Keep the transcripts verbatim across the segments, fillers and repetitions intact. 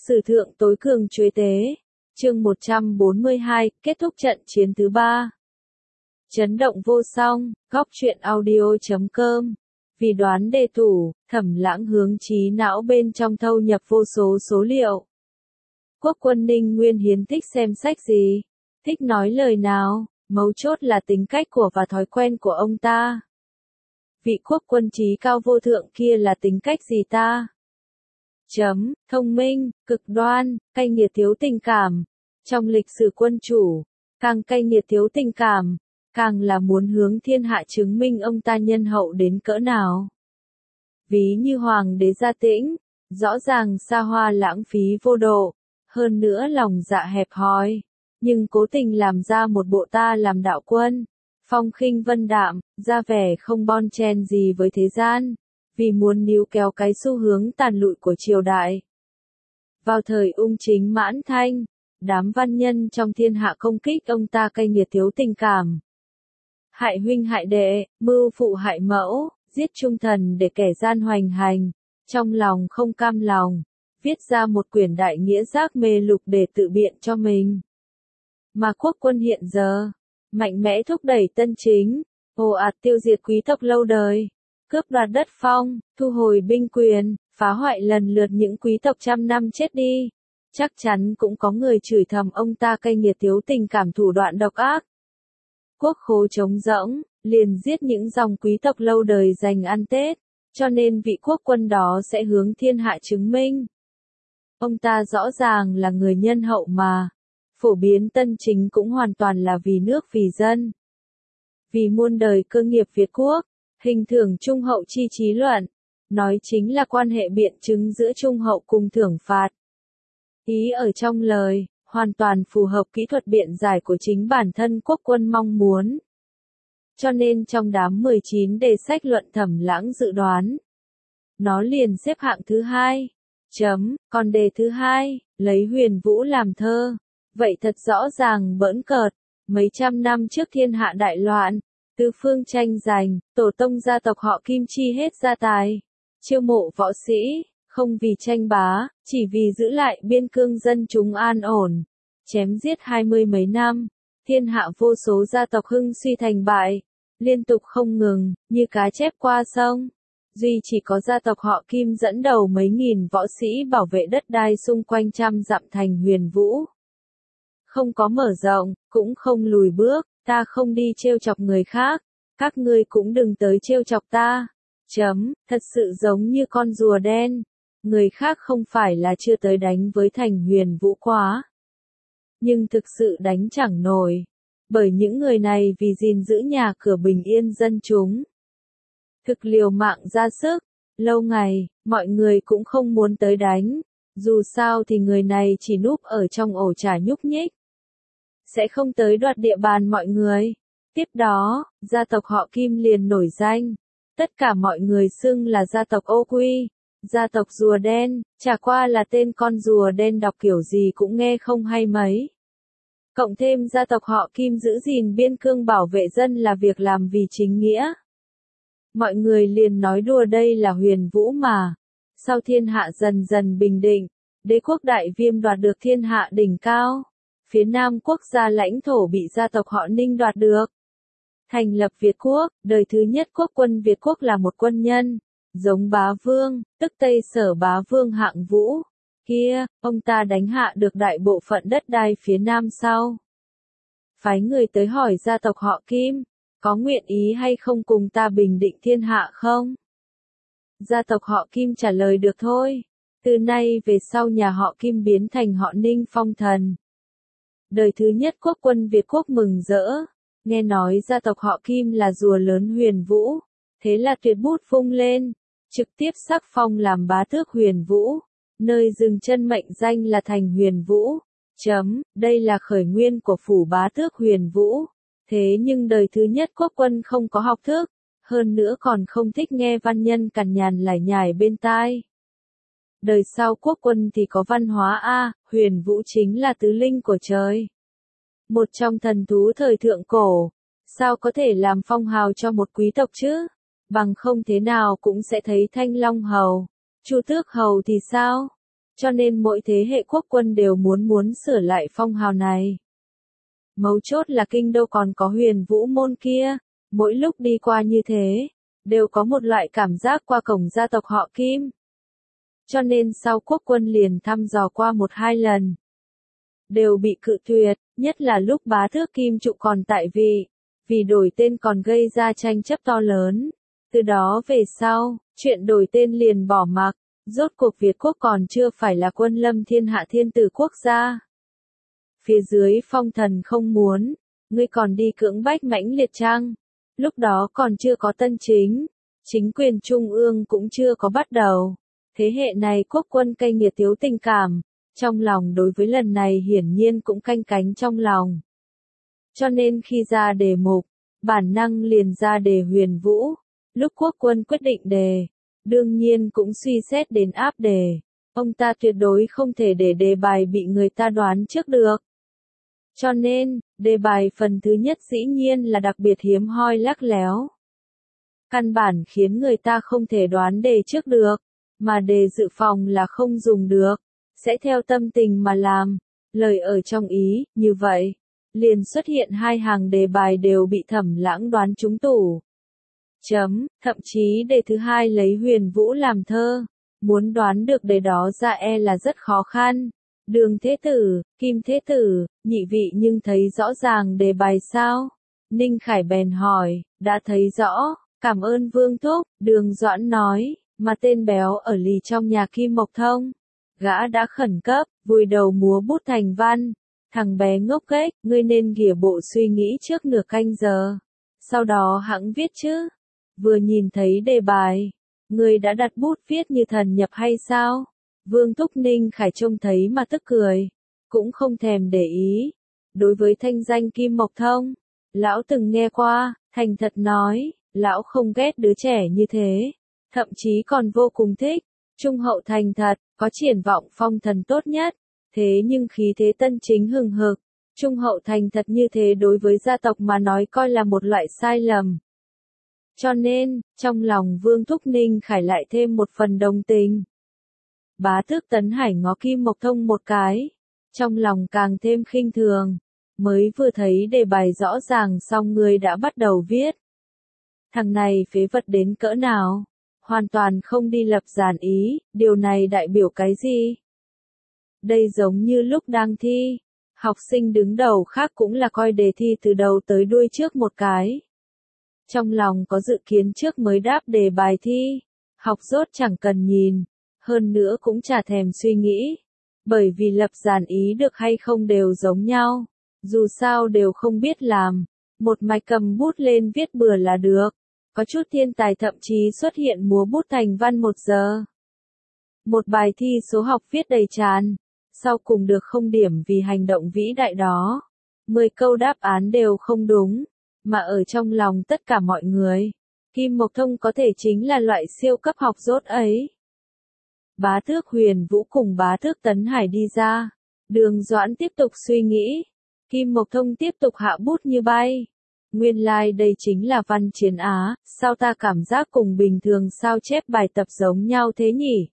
Sử thượng tối cường chuế tế. Chương một trăm bốn mươi hai, kết thúc trận chiến thứ ba. Chấn động vô song, góc truyện audio chấm com. Vì đoán đề thủ, Thẩm Lãng hướng trí não bên trong thâu nhập vô số số liệu. Quốc quân Ninh Nguyên Hiến thích xem sách gì? Thích nói lời nào? Mấu chốt là tính cách của và thói quen của ông ta. Vị quốc quân trí cao vô thượng kia là tính cách gì ta? Chấm, thông minh, cực đoan, cay nghiệt thiếu tình cảm. Trong lịch sử quân chủ, càng cay nghiệt thiếu tình cảm, càng là muốn hướng thiên hạ chứng minh ông ta nhân hậu đến cỡ nào. Ví như Hoàng đế Gia Tĩnh, rõ ràng xa hoa lãng phí vô độ, hơn nữa lòng dạ hẹp hòi, nhưng cố tình làm ra một bộ ta làm đạo quân, phong khinh vân đạm, ra vẻ không bon chen gì với thế gian, vì muốn níu kéo cái xu hướng tàn lụi của triều đại. Vào thời ung chính Mãn Thanh, đám văn nhân trong thiên hạ công kích ông ta cay nghiệt thiếu tình cảm. Hại huynh hại đệ, mưu phụ hại mẫu, giết trung thần để kẻ gian hoành hành, trong lòng không cam lòng, viết ra một quyển đại nghĩa giác mê lục để tự biện cho mình. Mà quốc quân hiện giờ, mạnh mẽ thúc đẩy tân chính, ồ ạt tiêu diệt quý tộc lâu đời, cướp đoạt đất phong, thu hồi binh quyền, phá hoại lần lượt những quý tộc trăm năm chết đi. Chắc chắn cũng có người chửi thầm ông ta cay nghiệt thiếu tình cảm thủ đoạn độc ác. Quốc khố trống rỗng, liền giết những dòng quý tộc lâu đời dành ăn Tết, cho nên vị quốc quân đó sẽ hướng thiên hạ chứng minh. Ông ta rõ ràng là người nhân hậu mà, phổ biến tân chính cũng hoàn toàn là vì nước vì dân. Vì muôn đời cơ nghiệp Việt quốc, hình thưởng trung hậu chi trí luận, nói chính là quan hệ biện chứng giữa trung hậu cùng thưởng phạt. Ý ở trong lời, hoàn toàn phù hợp kỹ thuật biện giải của chính bản thân quốc quân mong muốn. Cho nên trong đám mười chín đề sách luận Thẩm Lãng dự đoán, nó liền xếp hạng thứ hai. Chấm, còn đề thứ hai, lấy Huyền Vũ làm thơ. Vậy thật rõ ràng bỡn cợt, mấy trăm năm trước thiên hạ đại loạn, tứ phương tranh giành, tổ tông gia tộc họ Kim chi hết gia tài, chiêu mộ võ sĩ, không vì tranh bá, chỉ vì giữ lại biên cương dân chúng an ổn, chém giết hai mươi mấy năm, thiên hạ vô số gia tộc hưng suy thành bại, liên tục không ngừng, như cá chép qua sông. Duy chỉ có gia tộc họ Kim dẫn đầu mấy nghìn võ sĩ bảo vệ đất đai xung quanh trăm dặm thành Huyền Vũ. Không có mở rộng, cũng không lùi bước, ta không đi trêu chọc người khác, các ngươi cũng đừng tới trêu chọc ta. Chấm, thật sự giống như con rùa đen. Người khác không phải là chưa tới đánh với thành Huyền Vũ quá, nhưng thực sự đánh chẳng nổi, bởi những người này vì gìn giữ nhà cửa bình yên dân chúng, thực liều mạng ra sức, lâu ngày, mọi người cũng không muốn tới đánh, dù sao thì người này chỉ núp ở trong ổ chả nhúc nhích, sẽ không tới đoạt địa bàn mọi người. Tiếp đó, gia tộc họ Kim liền nổi danh, tất cả mọi người xưng là gia tộc Ô Quy, gia tộc rùa đen, chả qua là tên con rùa đen đọc kiểu gì cũng nghe không hay mấy. Cộng thêm gia tộc họ Kim giữ gìn biên cương bảo vệ dân là việc làm vì chính nghĩa. Mọi người liền nói đùa đây là Huyền Vũ mà. Sau thiên hạ dần dần bình định, đế quốc Đại Viêm đoạt được thiên hạ đỉnh cao. Phía Nam quốc gia lãnh thổ bị gia tộc họ Ninh đoạt được. Thành lập Việt quốc, đời thứ nhất quốc quân Việt quốc là một quân nhân, giống Bá Vương, tức Tây Sở Bá Vương Hạng Vũ. Kia, ông ta đánh hạ được đại bộ phận đất đai phía Nam sau. Phái người tới hỏi gia tộc họ Kim, có nguyện ý hay không cùng ta bình định thiên hạ không? Gia tộc họ Kim trả lời được thôi. Từ nay về sau nhà họ Kim biến thành họ Ninh phong thần. Đời thứ nhất quốc quân Việt quốc mừng rỡ, nghe nói gia tộc họ Kim là rùa lớn Huyền Vũ, thế là tuyệt bút vung lên, trực tiếp sắc phong làm bá tước Huyền Vũ, nơi dừng chân mệnh danh là thành Huyền Vũ. Chấm, đây là khởi nguyên của phủ bá tước Huyền Vũ. Thế nhưng đời thứ nhất quốc quân không có học thức, hơn nữa còn không thích nghe văn nhân cằn nhằn lải nhải bên tai. Đời sau quốc quân thì có văn hóa a, Huyền Vũ chính là tứ linh của trời. Một trong thần thú thời thượng cổ, sao có thể làm phong hào cho một quý tộc chứ? Bằng không thế nào cũng sẽ thấy Thanh Long Hầu, Chu Tước Hầu thì sao? Cho nên mỗi thế hệ quốc quân đều muốn muốn sửa lại phong hào này. Mấu chốt là kinh đô còn có Huyền Vũ môn kia, mỗi lúc đi qua như thế, đều có một loại cảm giác qua cổng gia tộc họ Kim. Cho nên sau quốc quân liền thăm dò qua một hai lần, đều bị cự tuyệt, nhất là lúc bá tước Kim Trụ còn tại vị, vì đổi tên còn gây ra tranh chấp to lớn. Từ đó về sau, chuyện đổi tên liền bỏ mặc, rốt cuộc Việt quốc còn chưa phải là quân lâm thiên hạ thiên tử quốc gia. Phía dưới phong thần không muốn, ngươi còn đi cưỡng bách mãnh liệt chăng? Lúc đó còn chưa có tân chính, chính quyền trung ương cũng chưa có bắt đầu. Thế hệ này quốc quân cay nghiệt thiếu tình cảm, trong lòng đối với lần này hiển nhiên cũng canh cánh trong lòng. Cho nên khi ra đề mục, bản năng liền ra đề Huyền Vũ, lúc quốc quân quyết định đề, đương nhiên cũng suy xét đến áp đề. Ông ta tuyệt đối không thể để đề bài bị người ta đoán trước được. Cho nên, đề bài phần thứ nhất dĩ nhiên là đặc biệt hiếm hoi lắc léo. Căn bản khiến người ta không thể đoán đề trước được, mà đề dự phòng là không dùng được, sẽ theo tâm tình mà làm, lời ở trong ý, như vậy. Liền xuất hiện hai hàng đề bài đều bị Thẩm Lãng đoán trúng tủ. Chấm, thậm chí đề thứ hai lấy Huyền Vũ làm thơ, muốn đoán được đề đó ra e là rất khó khăn. Đường Thế Tử, Kim Thế Tử, nhị vị nhưng thấy rõ ràng đề bài sao? Ninh Khải bèn hỏi, đã thấy rõ, cảm ơn Vương Thúc, Đường Doãn nói, mà tên béo ở lì trong nhà Kim Mộc Thông. Gã đã khẩn cấp, vùi đầu múa bút thành văn. Thằng bé ngốc nghếch, ngươi nên ghỉa bộ suy nghĩ trước nửa canh giờ. Sau đó hẵng viết chứ. Vừa nhìn thấy đề bài, ngươi đã đặt bút viết như thần nhập hay sao? Vương Thúc Ninh Khải trông thấy mà tức cười, cũng không thèm để ý. Đối với thanh danh Kim Mộc Thông, lão từng nghe qua, thành thật nói, lão không ghét đứa trẻ như thế, thậm chí còn vô cùng thích, trung hậu thành thật, có triển vọng phong thần tốt nhất. Thế nhưng khí thế tân chính hừng hực, trung hậu thành thật như thế đối với gia tộc mà nói coi là một loại sai lầm. Cho nên, trong lòng Vương Thúc Ninh Khải lại thêm một phần đồng tình. Bá tước Tấn Hải ngó Kim Mộc Thông một cái, trong lòng càng thêm khinh thường, mới vừa thấy đề bài rõ ràng xong người đã bắt đầu viết. Thằng này phế vật đến cỡ nào, hoàn toàn không đi lập giản ý, điều này đại biểu cái gì? Đây giống như lúc đang thi, học sinh đứng đầu khác cũng là coi đề thi từ đầu tới đuôi trước một cái. Trong lòng có dự kiến trước mới đáp đề bài thi, học dốt chẳng cần nhìn, hơn nữa cũng chả thèm suy nghĩ, bởi vì lập giản ý được hay không đều giống nhau, dù sao đều không biết làm, một mạch cầm bút lên viết bừa là được, có chút thiên tài thậm chí xuất hiện múa bút thành văn một giờ. Một bài thi số học viết đầy tràn, sau cùng được không điểm vì hành động vĩ đại đó. Mười câu đáp án đều không đúng, mà ở trong lòng tất cả mọi người, Kim Mộc Thông có thể chính là loại siêu cấp học dốt ấy. Bá tước Huyền Vũ cùng bá tước Tấn Hải đi ra, Đường Doãn tiếp tục suy nghĩ, Kim Mộc Thông tiếp tục hạ bút như bay. Nguyên lai like đây chính là văn chiến Á, sao ta cảm giác cùng bình thường sao chép bài tập giống nhau thế nhỉ?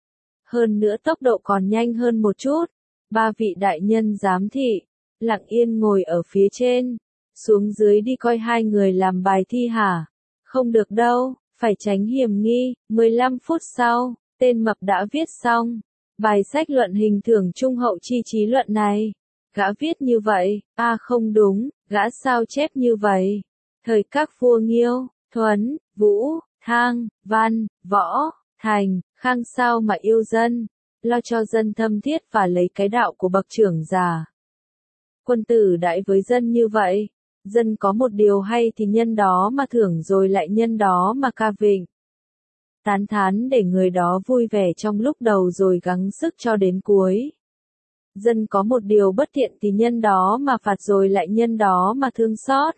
Hơn nữa tốc độ còn nhanh hơn một chút. Ba vị đại nhân giám thị, lặng yên ngồi ở phía trên, xuống dưới đi coi hai người làm bài thi hả? Không được đâu, phải tránh hiểm nghi. mười lăm phút sau, tên mập đã viết xong bài sách luận hình thưởng trung hậu chi trí luận này. Gã viết như vậy, a à không đúng, gã sao chép như vậy. Thời các vua Nghiêu, Thuấn, Vũ, Thang, Văn, Võ, Thành, Khang sao mà yêu dân, lo cho dân thâm thiết và lấy cái đạo của bậc trưởng già. Quân tử đãi với dân như vậy, dân có một điều hay thì nhân đó mà thưởng rồi lại nhân đó mà ca vịnh. Tán thán để người đó vui vẻ trong lúc đầu rồi gắng sức cho đến cuối. Dân có một điều bất thiện thì nhân đó mà phạt rồi lại nhân đó mà thương xót.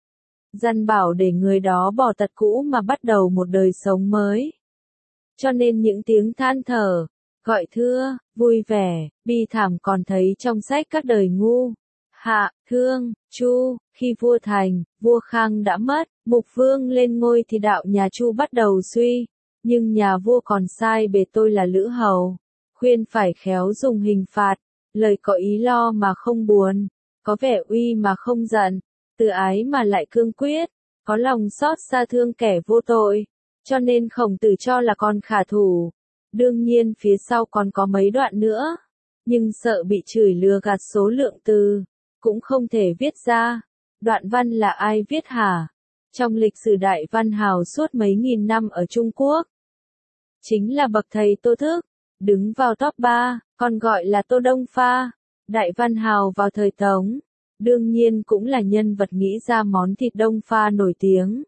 Dân bảo để người đó bỏ tật cũ mà bắt đầu một đời sống mới. Cho nên những tiếng than thở, gọi thưa, vui vẻ, bi thảm còn thấy trong sách các đời ngu. Hạ, Thương, Chu, khi vua Thành, vua Khang đã mất, Mục Vương lên ngôi thì đạo nhà Chu bắt đầu suy, nhưng nhà vua còn sai bề tôi là Lữ Hầu. khuyên phải khéo dùng hình phạt, lời có ý lo mà không buồn, có vẻ uy mà không giận, từ ái mà lại cương quyết, có lòng xót xa thương kẻ vô tội, cho nên Khổng Tử cho là con khả thủ. Đương nhiên phía sau còn có mấy đoạn nữa, nhưng sợ bị chửi lừa gạt số lượng từ, cũng không thể viết ra. Đoạn văn là ai viết hả? Trong lịch sử đại văn hào suốt mấy nghìn năm ở Trung Quốc, chính là bậc thầy Tô Thức, đứng vào top ba, còn gọi là Tô Đông Pha, đại văn hào vào thời Tống, đương nhiên cũng là nhân vật nghĩ ra món thịt Đông Pha nổi tiếng.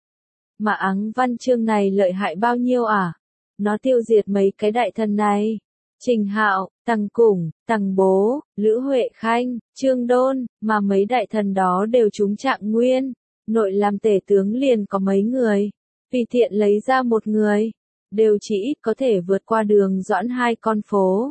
Mà áng văn chương này lợi hại bao nhiêu à? Nó tiêu diệt mấy cái đại thần này. Trình Hạo, Tằng Củng, Tằng Bố, Lữ Huệ Khanh, Trương Đôn, mà mấy đại thần đó đều trúng trạng nguyên. Nội làm tể tướng liền có mấy người, vì tiện lấy ra một người, đều chỉ ít có thể vượt qua Đường Doãn hai con phố.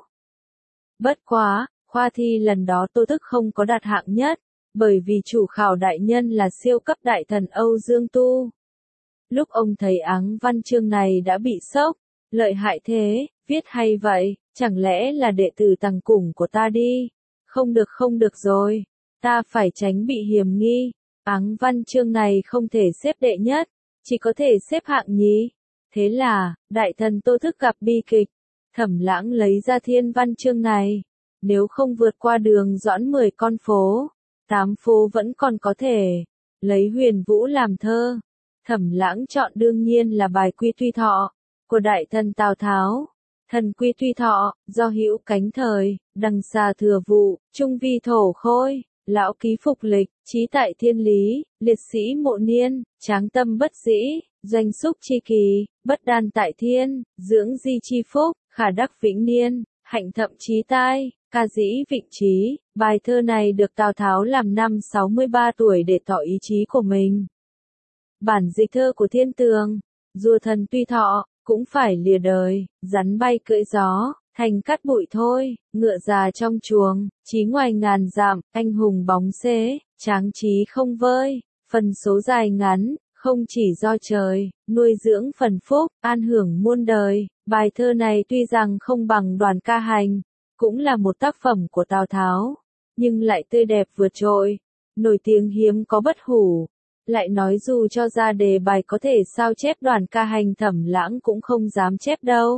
Bất quá, khoa thi lần đó Tô Thức không có đạt hạng nhất, bởi vì chủ khảo đại nhân là siêu cấp đại thần Âu Dương Tu. Lúc ông thấy áng văn chương này đã bị sốc, lợi hại thế, viết hay vậy, chẳng lẽ là đệ tử Tằng Củng của ta đi? Không được không được rồi, ta phải tránh bị hiềm nghi. Áng văn chương này không thể xếp đệ nhất, chỉ có thể xếp hạng nhì. Thế là, đại thần Tô Thức gặp bi kịch, Thẩm Lãng lấy ra thiên văn chương này. Nếu không vượt qua Đường Doãn mười con phố, tám phố vẫn còn có thể lấy Huyền Vũ làm thơ. Thẩm Lãng chọn đương nhiên là bài Quy Tuy Thọ của đại thần Tào Tháo. Thần Quy Tuy Thọ, do hữu cánh thời, đằng xa thừa vụ, trung vi thổ khôi, lão ký phục lịch, trí tại thiên lý, liệt sĩ mộ niên, tráng tâm bất dĩ, doanh xúc chi kỳ, bất đan tại thiên, dưỡng di chi phúc, khả đắc vĩnh niên, hạnh thậm chí tai, ca dĩ vịnh trí. Bài thơ này được Tào Tháo làm năm sáu mươi ba tuổi để tỏ ý chí của mình. Bản dịch thơ của Thiên Tường, rùa thần tuy thọ, cũng phải lìa đời, rắn bay cưỡi gió, thành cát bụi thôi, ngựa già trong chuồng, chí ngoài ngàn dặm, anh hùng bóng xế, tráng trí không vơi, phần số dài ngắn, không chỉ do trời, nuôi dưỡng phần phúc, an hưởng muôn đời. Bài thơ này tuy rằng không bằng Đoàn Ca Hành, cũng là một tác phẩm của Tào Tháo, nhưng lại tươi đẹp vượt trội, nổi tiếng hiếm có bất hủ. Lại nói dù cho ra đề bài có thể sao chép Đoàn Ca Hành, Thẩm Lãng cũng không dám chép đâu.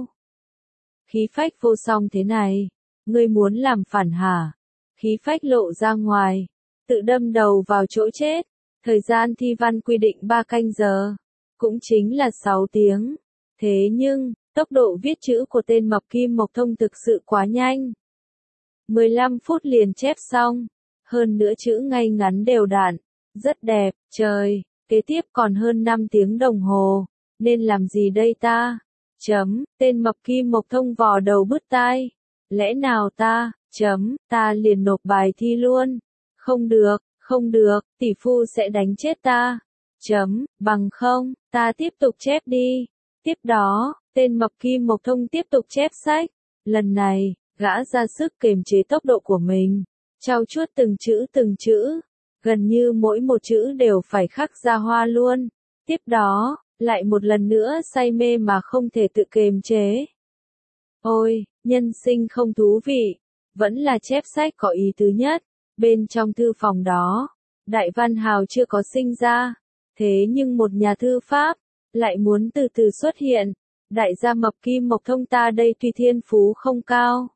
Khí phách vô song thế này, ngươi muốn làm phản hả? Khí phách lộ ra ngoài, tự đâm đầu vào chỗ chết. Thời gian thi văn quy định ba canh giờ, cũng chính là sáu tiếng. Thế nhưng, tốc độ viết chữ của tên mập Kim Mộc Thông thực sự quá nhanh. mười lăm phút liền chép xong, hơn nữa chữ ngay ngắn đều đặn, rất đẹp. Trời, kế tiếp còn hơn năm tiếng đồng hồ, nên làm gì đây ta? Chấm, tên mập Kim Mộc Thông vò đầu bứt tai. Lẽ nào ta, chấm, ta liền nộp bài thi luôn. Không được, không được, tỷ phu sẽ đánh chết ta. Chấm, bằng không, ta tiếp tục chép đi. Tiếp đó, tên mập Kim Mộc Thông tiếp tục chép sách. Lần này, gã ra sức kiềm chế tốc độ của mình, trau chuốt từng chữ từng chữ, gần như mỗi một chữ đều phải khắc ra hoa luôn. Tiếp đó, lại một lần nữa say mê mà không thể tự kiềm chế. Ôi, nhân sinh không thú vị, vẫn là chép sách có ý tứ nhất. Bên trong thư phòng đó, Đại Văn Hào chưa có sinh ra, thế nhưng một nhà thư pháp lại muốn từ từ xuất hiện. Đại gia mập Kim Mộc Thông ta đây tuy thiên phú không cao,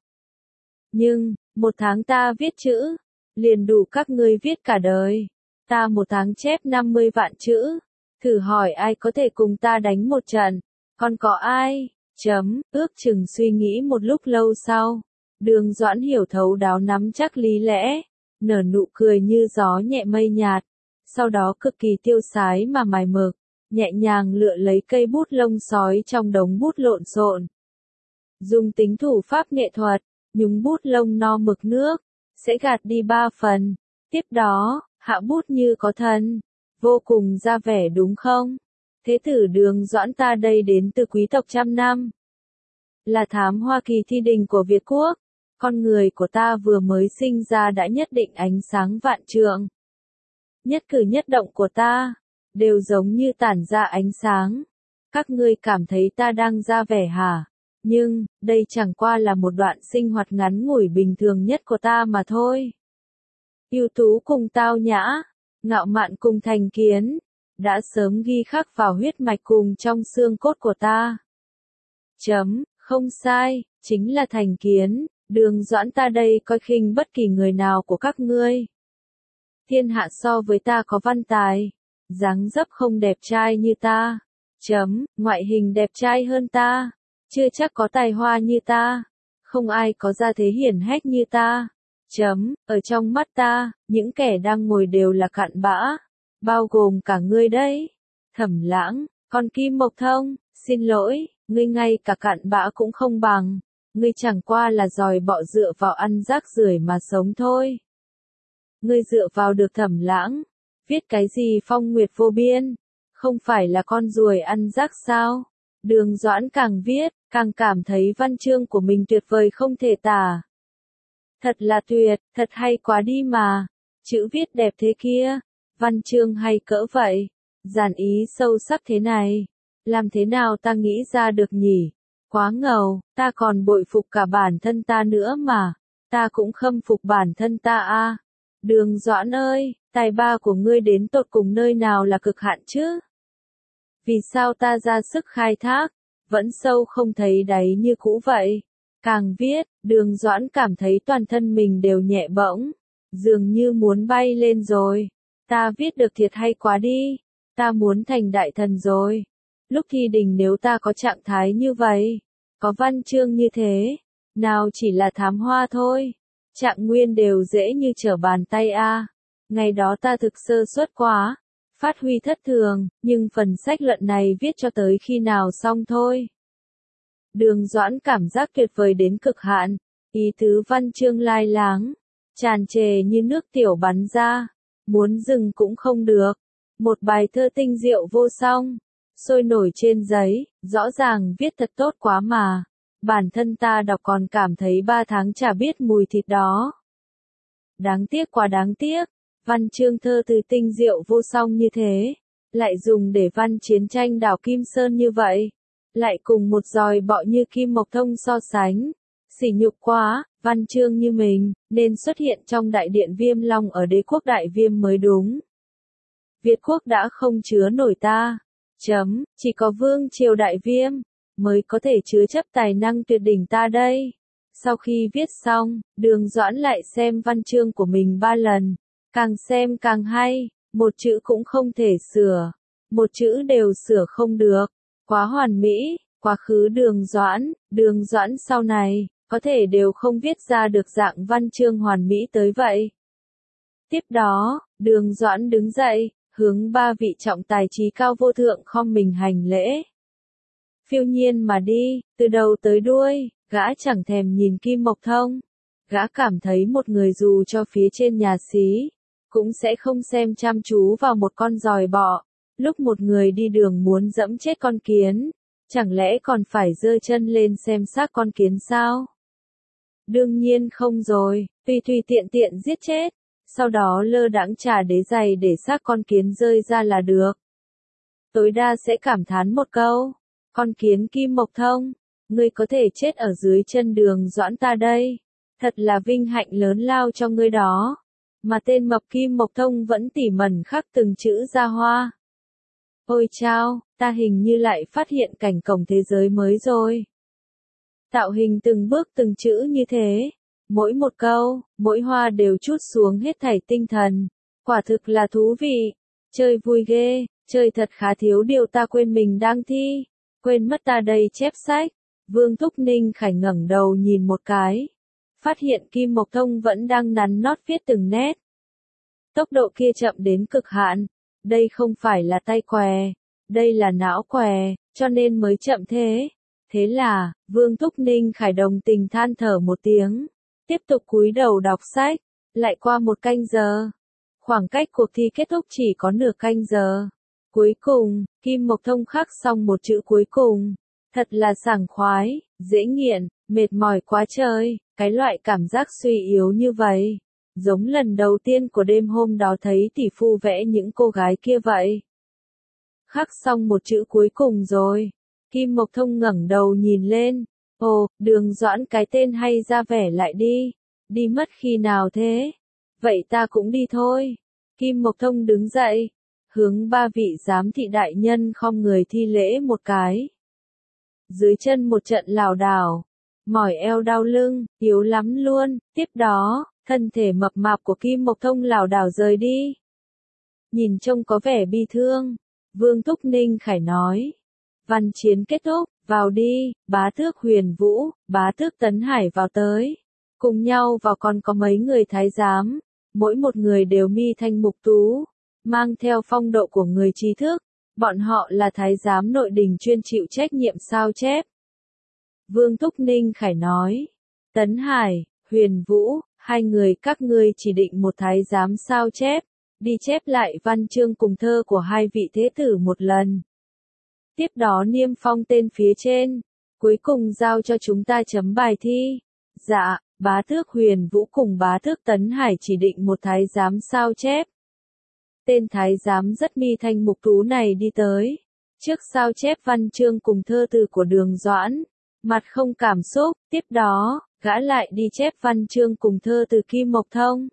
nhưng một tháng ta viết chữ liền đủ các ngươi viết cả đời. Ta một tháng chép năm mươi vạn chữ, thử hỏi ai có thể cùng ta đánh một trận? Còn có ai? Chấm, ước chừng suy nghĩ một lúc lâu sau, Đường Doãn hiểu thấu đáo nắm chắc lý lẽ, nở nụ cười như gió nhẹ mây nhạt, sau đó cực kỳ tiêu sái mà mài mực, nhẹ nhàng lựa lấy cây bút lông sói trong đống bút lộn xộn. Dùng tính thủ pháp nghệ thuật, nhúng bút lông no mực nước, sẽ gạt đi ba phần. Tiếp đó, hạ bút như có thần, vô cùng ra vẻ đúng không? Thế tử Đường Doãn ta đây đến từ quý tộc trăm năm, là thám hoa kỳ thi đình của Việt Quốc. Con người của ta vừa mới sinh ra đã nhất định ánh sáng vạn trượng. Nhất cử nhất động của ta đều giống như tản ra ánh sáng. Các ngươi cảm thấy ta đang ra vẻ hả? Nhưng, đây chẳng qua là một đoạn sinh hoạt ngắn ngủi bình thường nhất của ta mà thôi. Ưu tú cùng tao nhã, ngạo mạn cùng thành kiến, đã sớm ghi khắc vào huyết mạch cùng trong xương cốt của ta. Chấm, không sai, chính là thành kiến, Đường Doãn ta đây coi khinh bất kỳ người nào của các ngươi. Thiên hạ so với ta có văn tài, dáng dấp không đẹp trai như ta. Chấm, ngoại hình đẹp trai hơn ta, chưa chắc có tài hoa như ta, không ai có gia thế hiển hách như ta. Chấm, ở trong mắt ta, những kẻ đang ngồi đều là cặn bã, bao gồm cả ngươi đấy. Thẩm Lãng, con Kim Mộc Thông, xin lỗi, ngươi ngay cả cặn bã cũng không bằng, ngươi chẳng qua là giòi bọ dựa vào ăn rác rưởi mà sống thôi. Ngươi dựa vào được Thẩm Lãng, viết cái gì phong nguyệt vô biên, không phải là con ruồi ăn rác sao? Đường Doãn càng viết, càng cảm thấy văn chương của mình tuyệt vời không thể tả. Thật là tuyệt, thật hay quá đi mà, chữ viết đẹp thế kia, văn chương hay cỡ vậy, dàn ý sâu sắc thế này, làm thế nào ta nghĩ ra được nhỉ? Quá ngầu, ta còn bội phục cả bản thân ta nữa mà, ta cũng khâm phục bản thân ta a. À. Đường Doãn ơi, tài ba của ngươi đến tột cùng nơi nào là cực hạn chứ? Vì sao ta ra sức khai thác, vẫn sâu không thấy đáy như cũ vậy? Càng viết, Đường Doãn cảm thấy toàn thân mình đều nhẹ bỗng, dường như muốn bay lên rồi. Ta viết được thiệt hay quá đi, ta muốn thành đại thần rồi. Lúc thi đình nếu ta có trạng thái như vậy, có văn chương như thế, nào chỉ là thám hoa thôi, trạng nguyên đều dễ như trở bàn tay a. À. Ngày đó ta thực sơ suất quá, phát huy thất thường, nhưng phần sách luận này viết cho tới khi nào xong thôi. Đường Doãn cảm giác tuyệt vời đến cực hạn, ý tứ văn chương lai láng, tràn trề như nước tiểu bắn ra, muốn dừng cũng không được. Một bài thơ tinh diệu vô song, sôi nổi trên giấy, rõ ràng viết thật tốt quá mà. Bản thân ta đọc còn cảm thấy ba tháng chả biết mùi thịt đó. Đáng tiếc quá đáng tiếc, văn chương thơ từ tinh diệu vô song như thế, lại dùng để văn chiến tranh đảo Kim Sơn như vậy, lại cùng một giòi bọ như Kim Mộc Thông so sánh. Sỉ nhục quá, văn chương như mình, nên xuất hiện trong đại điện Viêm Long ở đế quốc Đại Viêm mới đúng. Việt quốc đã không chứa nổi ta. Chấm, chỉ có Vương Triều Đại Viêm mới có thể chứa chấp tài năng tuyệt đỉnh ta đây. Sau khi viết xong, Đường Doãn lại xem văn chương của mình ba lần, càng xem càng hay, một chữ cũng không thể sửa, một chữ đều sửa không được, quá hoàn mỹ. Quá khứ Đường Doãn, Đường Doãn sau này, có thể đều không viết ra được dạng văn chương hoàn mỹ tới vậy. Tiếp đó, Đường Doãn đứng dậy, hướng ba vị trọng tài trí cao vô thượng khom mình hành lễ. Phiêu nhiên mà đi, từ đầu tới đuôi, gã chẳng thèm nhìn Kim Mộc Thông. Gã cảm thấy một người dù cho phía trên nhà xí, cũng sẽ không xem chăm chú vào một con giòi bọ. Lúc một người đi đường muốn dẫm chết con kiến, chẳng lẽ còn phải giơ chân lên xem xác con kiến sao? Đương nhiên không rồi, tùy tùy tiện tiện giết chết, sau đó lơ đãng trả đế giày để xác con kiến rơi ra là được. Tối đa sẽ cảm thán một câu, con kiến Kim Mộc Thông, ngươi có thể chết ở dưới chân Đường Doãn ta đây, thật là vinh hạnh lớn lao cho ngươi đó. Mà tên mập Kim Mộc Thông vẫn tỉ mẩn khắc từng chữ ra hoa. Ôi chao, ta hình như lại phát hiện cảnh cổng thế giới mới rồi. Tạo hình từng bước từng chữ như thế, mỗi một câu, mỗi hoa đều trút xuống hết thảy tinh thần, quả thực là thú vị, chơi vui ghê, chơi thật khá thiếu điều ta quên mình đang thi, quên mất ta đây chép sách. Vương Thúc Ninh Khải ngẩng đầu nhìn một cái, phát hiện Kim Mộc Thông vẫn đang nắn nót viết từng nét. Tốc độ kia chậm đến cực hạn, đây không phải là tay què, đây là não què, cho nên mới chậm thế. Thế là, Vương Thúc Ninh Khải đồng tình than thở một tiếng, tiếp tục cúi đầu đọc sách, lại qua một canh giờ. Khoảng cách cuộc thi kết thúc chỉ có nửa canh giờ. Cuối cùng, Kim Mộc Thông khắc xong một chữ cuối cùng. Thật là sảng khoái, dễ nghiện, mệt mỏi quá trời, cái loại cảm giác suy yếu như vậy. Giống lần đầu tiên của đêm hôm đó thấy tỷ phu vẽ những cô gái kia vậy. Khắc xong một chữ cuối cùng rồi. Kim Mộc Thông ngẩng đầu nhìn lên. Ồ, Đường Doãn cái tên hay ra vẻ lại đi. Đi mất khi nào thế? Vậy ta cũng đi thôi. Kim Mộc Thông đứng dậy, hướng ba vị giám thị đại nhân khom người thi lễ một cái. Dưới chân một trận lảo đảo, mỏi eo đau lưng, yếu lắm luôn. Tiếp đó, thân thể mập mạp của Kim Mộc Thông lảo đảo rời đi. Nhìn trông có vẻ bi thương, Vương Thúc Ninh Khải nói. Văn chiến kết thúc, vào đi, bá tước Huyền Vũ, bá tước Tấn Hải vào tới. Cùng nhau vào còn có mấy người thái giám, mỗi một người đều mi thanh mục tú, mang theo phong độ của người trí thức. Bọn họ là thái giám nội đình chuyên chịu trách nhiệm sao chép. Vương Thúc Ninh Khải nói. Tấn Hải, Huyền Vũ, hai người các ngươi chỉ định một thái giám sao chép, đi chép lại văn chương cùng thơ của hai vị thế tử một lần. Tiếp đó niêm phong tên phía trên, cuối cùng giao cho chúng ta chấm bài thi. Dạ, bá tước Huyền Vũ cùng bá tước Tấn Hải chỉ định một thái giám sao chép. Tên thái giám rất mi thanh mục tú này đi tới, trước sao chép văn chương cùng thơ từ của Đường Doãn, mặt không cảm xúc. Tiếp đó, gã lại đi chép văn chương cùng thơ từ Kim Mộc Thông.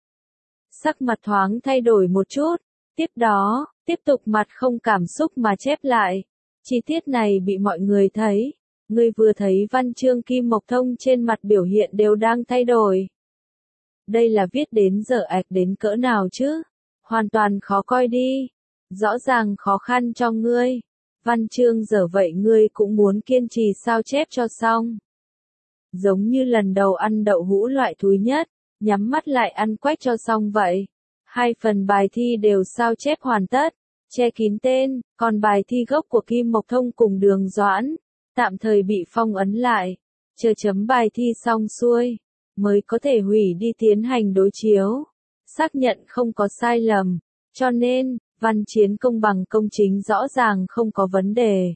Sắc mặt thoáng thay đổi một chút, tiếp đó, tiếp tục mặt không cảm xúc mà chép lại. Chi tiết này bị mọi người thấy, người vừa thấy văn chương Kim Mộc Thông trên mặt biểu hiện đều đang thay đổi. Đây là viết đến dở ạch đến cỡ nào chứ? Hoàn toàn khó coi đi. Rõ ràng khó khăn cho ngươi. Văn chương dở vậy ngươi cũng muốn kiên trì sao chép cho xong. Giống như lần đầu ăn đậu hũ loại thúi nhất, nhắm mắt lại ăn quách cho xong vậy. Hai phần bài thi đều sao chép hoàn tất, che kín tên, còn bài thi gốc của Kim Mộc Thông cùng Đường Doãn, tạm thời bị phong ấn lại, chờ chấm bài thi xong xuôi, mới có thể hủy đi tiến hành đối chiếu, xác nhận không có sai lầm, cho nên, văn chiến công bằng công chính rõ ràng không có vấn đề.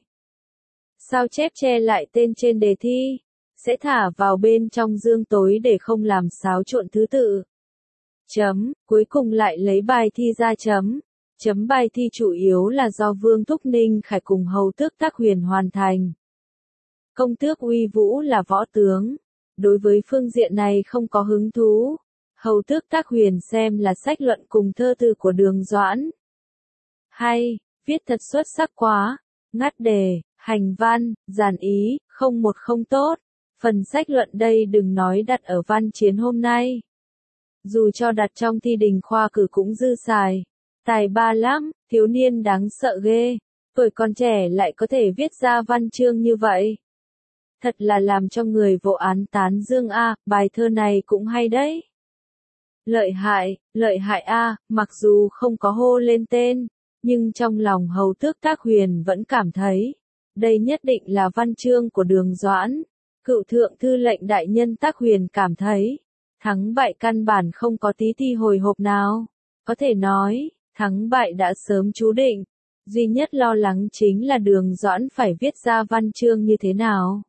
Sao chép che lại tên trên đề thi, sẽ thả vào bên trong dương tối để không làm xáo trộn thứ tự. Chấm, cuối cùng lại lấy bài thi ra chấm. Chấm bài thi chủ yếu là do Vương Thúc Ninh Khải cùng Hầu Tước Tác Huyền hoàn thành. Công tước Uy Vũ là võ tướng, đối với phương diện này không có hứng thú. Hầu Tước Tác Huyền xem là sách luận cùng thơ từ của Đường Doãn. Hay, viết thật xuất sắc quá, ngắt đề, hành văn, giản ý, không một không tốt. Phần sách luận đây đừng nói đặt ở văn chiến hôm nay. Dù cho đặt trong thi đình khoa cử cũng dư xài. Tài ba lắm, thiếu niên đáng sợ ghê. Tuổi còn trẻ lại có thể viết ra văn chương như vậy. Thật là làm cho người vô án tán dương a, bài thơ này cũng hay đấy. Lợi hại, lợi hại a, mặc dù không có hô lên tên, nhưng trong lòng Hầu Tước Tác Huyền vẫn cảm thấy, đây nhất định là văn chương của Đường Doãn. Cựu thượng thư lệnh đại nhân Tác Huyền cảm thấy, thắng bại căn bản không có tí thi hồi hộp nào. Có thể nói, thắng bại đã sớm chú định. Duy nhất lo lắng chính là Đường Doãn phải viết ra văn chương như thế nào.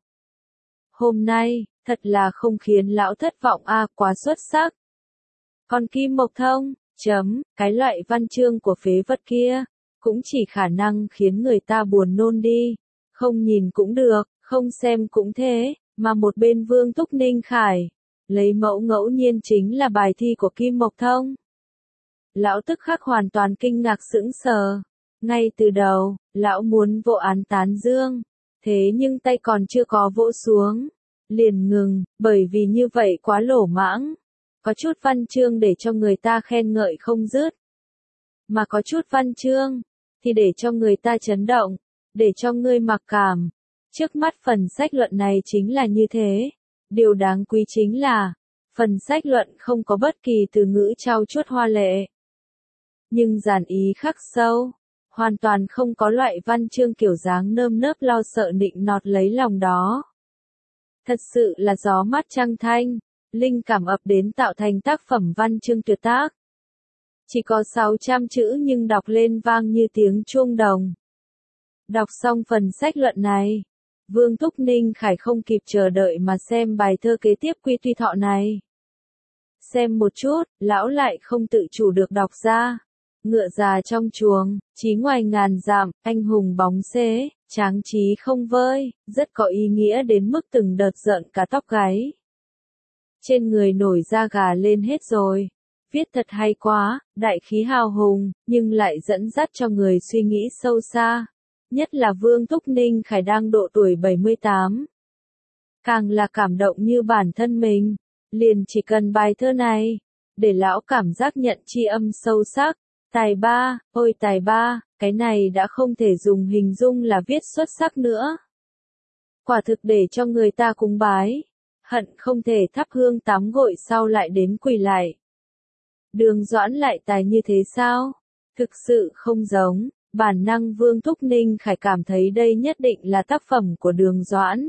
Hôm nay, thật là không khiến lão thất vọng a, quá xuất sắc. Còn Kim Mộc Thông, chấm, cái loại văn chương của phế vật kia, cũng chỉ khả năng khiến người ta buồn nôn đi. Không nhìn cũng được, không xem cũng thế, mà một bên Vương Thúc Ninh Khải, lấy mẫu ngẫu nhiên chính là bài thi của Kim Mộc Thông. Lão tức khắc hoàn toàn kinh ngạc sững sờ. Ngay từ đầu, lão muốn vỗ án tán dương, thế nhưng tay còn chưa có vỗ xuống, liền ngừng, bởi vì như vậy quá lỗ mãng. Có chút văn chương để cho người ta khen ngợi không dứt, mà có chút văn chương thì để cho người ta chấn động, để cho ngươi mặc cảm. Trước mắt phần sách luận này chính là như thế. Điều đáng quý chính là, phần sách luận không có bất kỳ từ ngữ trau chuốt hoa lệ, nhưng giản ý khắc sâu, hoàn toàn không có loại văn chương kiểu dáng nơm nớp lo sợ nịnh nọt lấy lòng đó. Thật sự là gió mát trăng thanh, linh cảm ập đến tạo thành tác phẩm văn chương tuyệt tác. Chỉ có sáu trăm chữ nhưng đọc lên vang như tiếng chuông đồng. Đọc xong phần sách luận này, Vương Thúc Ninh Khải không kịp chờ đợi mà xem bài thơ kế tiếp Quy Tuy Thọ này. Xem một chút, lão lại không tự chủ được đọc ra. Ngựa già trong chuồng, chí ngoài ngàn dặm, anh hùng bóng xế, tráng trí không vơi, rất có ý nghĩa đến mức từng đợt giận cả tóc gáy. Trên người nổi da gà lên hết rồi. Viết thật hay quá, đại khí hào hùng, nhưng lại dẫn dắt cho người suy nghĩ sâu xa. Nhất là Vương Thúc Ninh Khải đang độ tuổi bảy mươi tám. Càng là cảm động như bản thân mình. Liền chỉ cần bài thơ này, để lão cảm giác nhận tri âm sâu sắc. Tài ba, ôi tài ba, cái này đã không thể dùng hình dung là viết xuất sắc nữa. Quả thực để cho người ta cúng bái. Hận không thể thắp hương tám gội sau lại đến quỳ lại. Đường Doãn lại tài như thế sao? Thực sự không giống, bản năng Vương Thúc Ninh Khải cảm thấy đây nhất định là tác phẩm của Đường Doãn.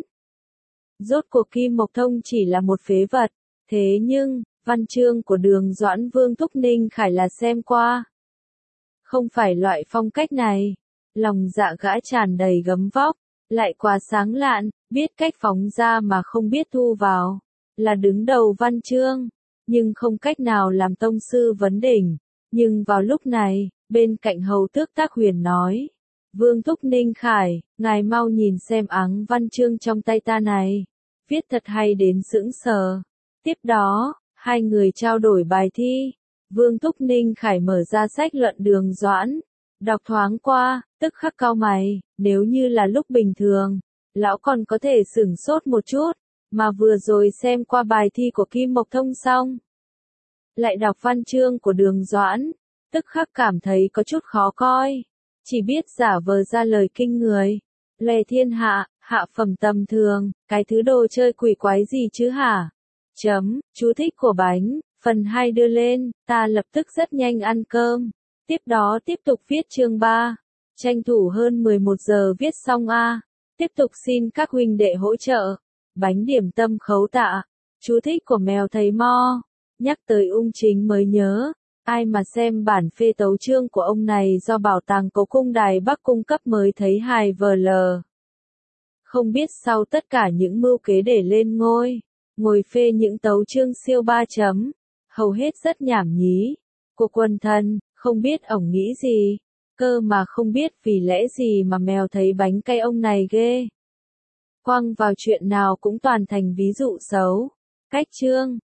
Rốt cuộc Kim Mộc Thông chỉ là một phế vật, thế nhưng, văn chương của Đường Doãn Vương Thúc Ninh Khải là xem qua. Không phải loại phong cách này, lòng dạ gã tràn đầy gấm vóc, lại quá sáng lạn, biết cách phóng ra mà không biết thu vào, là đứng đầu văn chương, nhưng không cách nào làm tông sư vấn đỉnh. Nhưng vào lúc này, bên cạnh hầu tước Tác Huyền nói, Vương Thúc Ninh Khải, ngài mau nhìn xem áng văn chương trong tay ta này, viết thật hay đến sững sờ. Tiếp đó, hai người trao đổi bài thi, Vương Thúc Ninh Khải mở ra sách luận Đường Doãn, đọc thoáng qua, tức khắc cau mày, nếu như là lúc bình thường, lão còn có thể sửng sốt một chút, mà vừa rồi xem qua bài thi của Kim Mộc Thông xong, lại đọc văn chương của Đường Doãn, tức khắc cảm thấy có chút khó coi, chỉ biết giả vờ ra lời kinh người, lề thiên hạ, hạ phẩm tầm thường, cái thứ đồ chơi quỷ quái gì chứ hả? Chấm, chú thích của bánh, phần hai đưa lên, ta lập tức rất nhanh ăn cơm, tiếp đó tiếp tục viết chương ba, tranh thủ hơn mười một giờ viết xong a, tiếp tục xin các huynh đệ hỗ trợ, bánh điểm tâm khấu tạ, chú thích của mèo thấy mo, nhắc tới Ung Chính mới nhớ, ai mà xem bản phê tấu chương của ông này do Bảo tàng Cố Cung Đài Bắc cung cấp mới thấy hài vờ lờ. Không biết sau tất cả những mưu kế để lên ngôi, ngồi phê những tấu chương siêu ba chấm, hầu hết rất nhảm nhí, của quần thần, không biết ổng nghĩ gì, cơ mà không biết vì lẽ gì mà mèo thấy bánh cay ông này ghê. Quăng vào chuyện nào cũng toàn thành ví dụ xấu. Cách chương